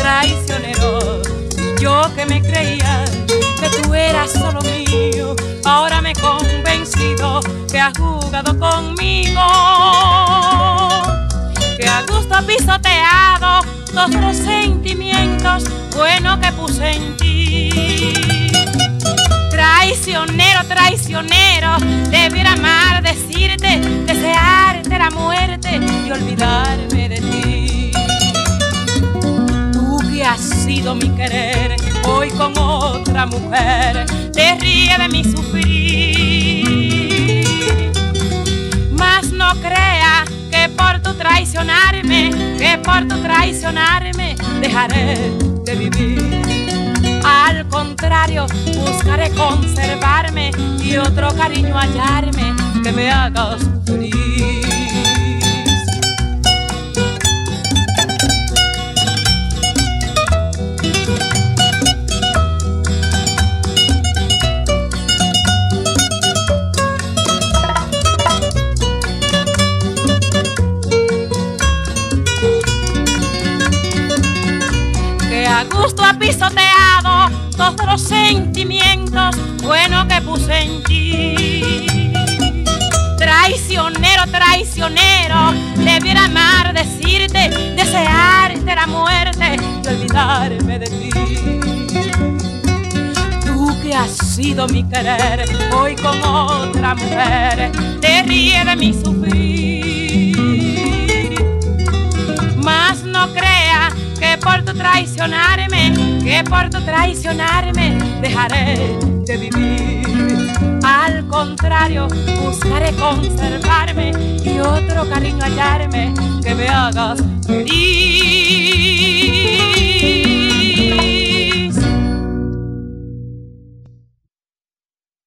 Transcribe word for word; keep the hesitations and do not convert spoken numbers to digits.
traicionero. Yo que me creía que tú eras solo mío, ahora me he convencido que has jugado conmigo, que a gusto has pisoteado todos los sentimientos buenos que puse en ti. Traicionero, traicionero, debiera amar, decirte, desearte la muerte y olvidarme de ti. Tú que has sido mi querer, hoy con otra mujer te ríes de mi sufrir. Mas no creas que por tu traicionarme, que por tu traicionarme dejaré de vivir. Al contrario, buscaré conservarme y otro cariño hallarme que me hagas feliz. Que a gusto ha pisoteado todos los sentimientos buenos que puse en ti. Traicionero, traicionero, debiera amar, decirte, desearte la muerte y olvidarme de ti. Tú que has sido mi querer, hoy con otra mujer te ríes de mi sufrir. Mas no creas que por tu traicionarme, que por tu traicionarme dejaré de vivir. Al contrario, buscaré conservarme y otro cariño hallarme que me hagas feliz.